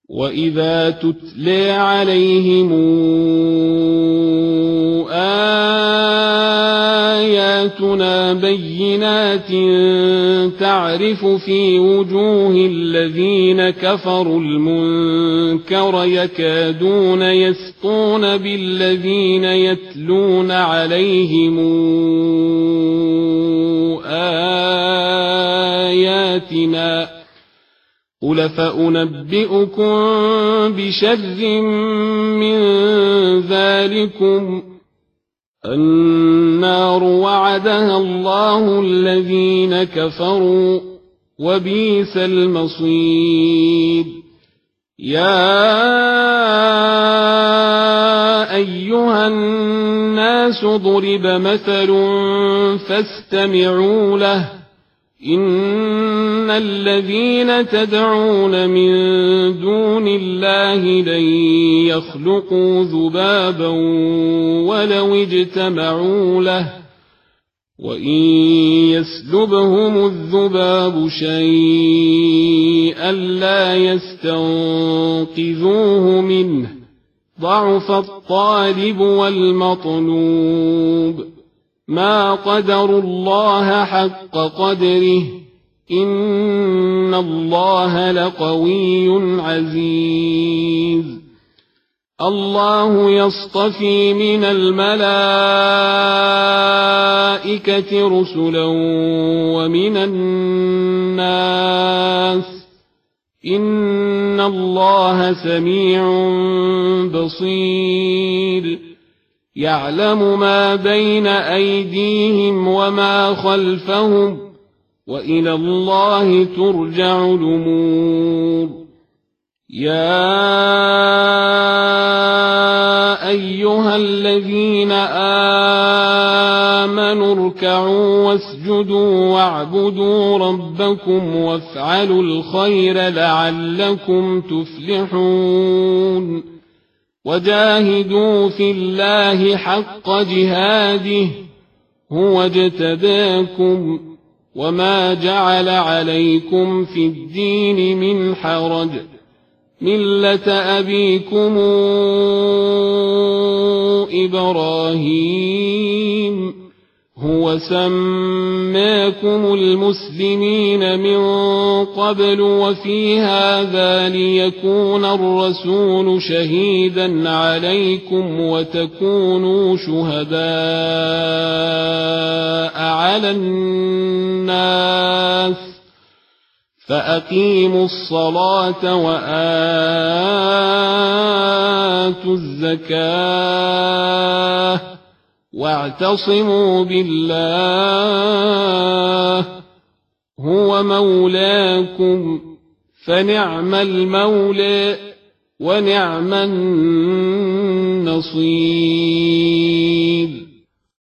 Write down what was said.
وإذا تتلى عليهم آياتنا بينات تعرف في وجوه الذين كفروا المنكر يكادون يسطون بالذين يتلون عليهم آياتنا قل فأنبئكم بشر من ذلكم النار وعدها الله الذين كفروا وبئس المصير يا أيها الناس ضرب مثل فاستمعوا له إن الذين تدعون من دون الله لن يخلقوا ذبابا ولو اجتمعوا له وإن يسلبهم الذباب شيئا لا يستنقذوه منه ضعف الطالب والمطلوب ما قدروا الله حق قدره إن الله لقوي عزيز الله يصطفي من الملائكة رسلا ومن الناس إن الله سميع بصير يعلم ما بين أيديهم وما خلفهم وإلى الله ترجع الأمور يا أيها الذين آمنوا اركعوا واسجدوا واعبدوا ربكم وافعلوا الخير لعلكم تفلحون وجاهدوا في الله حق جهاده هو اجتباكم وما جعل عليكم في الدين من حرج ملة أبيكم إبراهيم هو سماكم المسلمين من قبل وفي هذا ليكون الرسول شهيدا عليكم وتكونوا شهداء على الناس فأقيموا الصلاة وآتوا الزكاة واعتصموا بالله هو مولاكم فنعم المولى ونعم النصير